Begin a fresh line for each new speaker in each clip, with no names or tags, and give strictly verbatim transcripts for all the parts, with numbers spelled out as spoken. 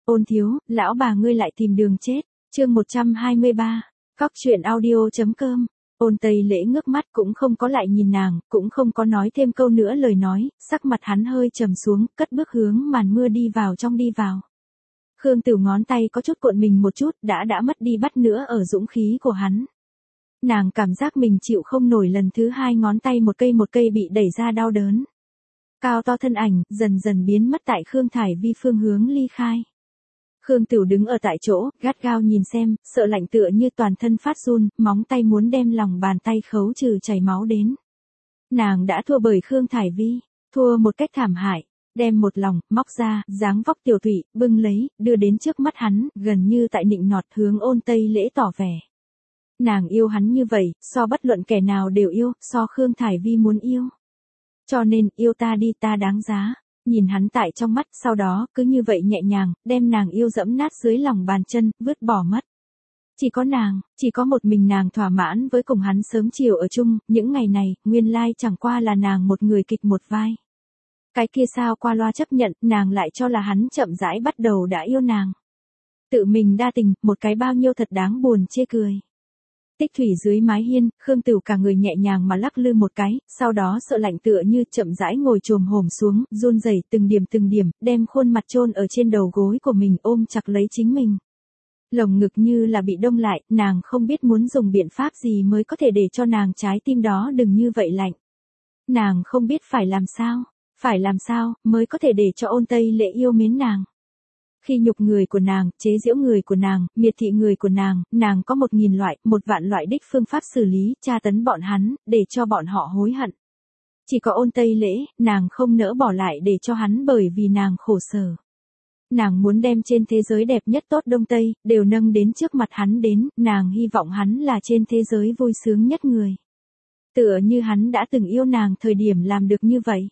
Ôn thiếu, lão bà ngươi lại tìm đường chết. Chương một trăm hai mươi ba. Cóc truyện audio.com. Ôn Tây Lễ ngước mắt cũng không có lại nhìn nàng, cũng không có nói thêm câu nữa lời nói, sắc mặt hắn hơi trầm xuống, cất bước hướng màn mưa đi vào trong đi vào. Khương Tửu ngón tay có chút cuộn mình một chút, đã đã mất đi bắt nữa ở dũng khí của hắn. Nàng cảm giác mình chịu không nổi lần thứ hai ngón tay một cây một cây bị đẩy ra đau đớn. Cao to thân ảnh, dần dần biến mất tại Khương Thải Vi phương hướng ly khai. Khương Tửu đứng ở tại chỗ, gắt gao nhìn xem, sợ lạnh tựa như toàn thân phát run, móng tay muốn đem lòng bàn tay khấu trừ chảy máu đến. Nàng đã thua bởi Khương Thải Vi, thua một cách thảm hại, đem một lòng, móc ra, dáng vóc tiểu thủy, bưng lấy, đưa đến trước mắt hắn, gần như tại nịnh nọt hướng Ôn Tây Lễ tỏ vẻ. Nàng yêu hắn như vậy, so bất luận kẻ nào đều yêu, so Khương Thải Vi muốn yêu. Cho nên, yêu ta đi, ta đáng giá. Nhìn hắn tại trong mắt, sau đó, cứ như vậy nhẹ nhàng, đem nàng yêu dẫm nát dưới lòng bàn chân, vứt bỏ mất. Chỉ có nàng, chỉ có một mình nàng thỏa mãn với cùng hắn sớm chiều ở chung, những ngày này, nguyên lai chẳng qua là nàng một người kịch một vai. Cái kia sao qua loa chấp nhận, nàng lại cho là hắn chậm rãi bắt đầu đã yêu nàng. Tự mình đa tình, một cái bao nhiêu thật đáng buồn chê cười. Tích thủy dưới mái hiên, Khương Tửu cả người nhẹ nhàng mà lắc lư một cái, sau đó sợ lạnh tựa như chậm rãi ngồi chồm hổm xuống, run rẩy từng điểm từng điểm, đem khuôn mặt chôn ở trên đầu gối của mình ôm chặt lấy chính mình. Lồng ngực như là bị đông lại, nàng không biết muốn dùng biện pháp gì mới có thể để cho nàng trái tim đó đừng như vậy lạnh. Nàng không biết phải làm sao, phải làm sao mới có thể để cho Ôn Tây Lễ yêu mến nàng. Khi nhục người của nàng, chế giễu người của nàng, miệt thị người của nàng, nàng có một nghìn loại, một vạn loại đích phương pháp xử lý, tra tấn bọn hắn, để cho bọn họ hối hận. Chỉ có Ôn Tây Lễ, nàng không nỡ bỏ lại để cho hắn bởi vì nàng khổ sở. Nàng muốn đem trên thế giới đẹp nhất tốt Đông Tây, đều nâng đến trước mặt hắn đến, nàng hy vọng hắn là trên thế giới vui sướng nhất người. Tựa như hắn đã từng yêu nàng thời điểm làm được như vậy.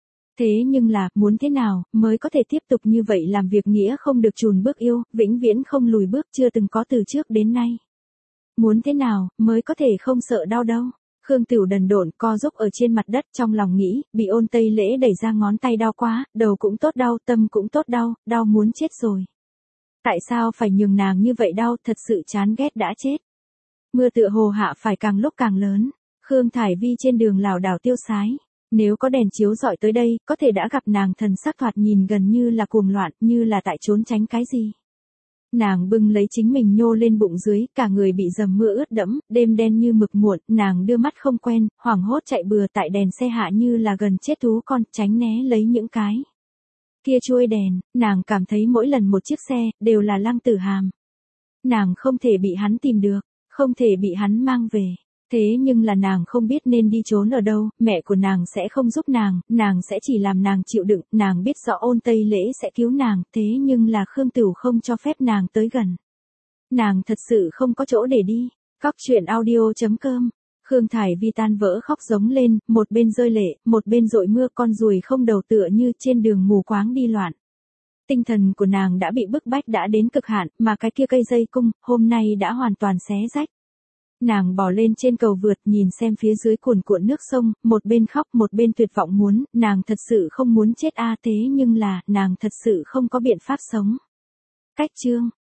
Thế nhưng là, muốn thế nào, mới có thể tiếp tục như vậy làm việc nghĩa không được chùn bước yêu, vĩnh viễn không lùi bước chưa từng có từ trước đến nay. Muốn thế nào, mới có thể không sợ đau đâu. Khương Tửu đần độn co giúp ở trên mặt đất trong lòng nghĩ, bị Ôn Tây Lễ đẩy ra ngón tay đau quá, đầu cũng tốt đau, tâm cũng tốt đau, đau muốn chết rồi. Tại sao phải nhường nàng như vậy đau, thật sự chán ghét đã chết. Mưa tựa hồ hạ phải càng lúc càng lớn, Khương Thải Vi trên đường lảo đảo tiêu sái. Nếu có đèn chiếu dọi tới đây, có thể đã gặp nàng thần sắc thoạt nhìn gần như là cuồng loạn, như là tại trốn tránh cái gì. Nàng bưng lấy chính mình nhô lên bụng dưới, cả người bị dầm mưa ướt đẫm, đêm đen như mực muộn, nàng đưa mắt không quen, hoảng hốt chạy bừa tại đèn xe hạ như là gần chết thú con, tránh né lấy những cái kia chuôi đèn, nàng cảm thấy mỗi lần một chiếc xe, đều là Lăng Tử Hàm. Nàng không thể bị hắn tìm được, không thể bị hắn mang về. Thế nhưng là nàng không biết nên đi trốn ở đâu, mẹ của nàng sẽ không giúp nàng, nàng sẽ chỉ làm nàng chịu đựng, nàng biết rõ Ôn Tây Lễ sẽ cứu nàng, thế nhưng là Khương Tửu không cho phép nàng tới gần. Nàng thật sự không có chỗ để đi. Cóc truyện audio.com. Khương Thải Vi tan vỡ khóc giống lên, một bên rơi lệ, một bên dội mưa, con ruồi không đầu tựa như trên đường mù quáng đi loạn. Tinh thần của nàng đã bị bức bách đã đến cực hạn, mà cái kia cây dây cung, hôm nay đã hoàn toàn xé rách. Nàng bò lên trên cầu vượt nhìn xem phía dưới cuồn cuộn nước sông, một bên khóc một bên tuyệt vọng muốn, nàng thật sự không muốn chết a thế nhưng là, nàng thật sự không có biện pháp sống. Cách chương.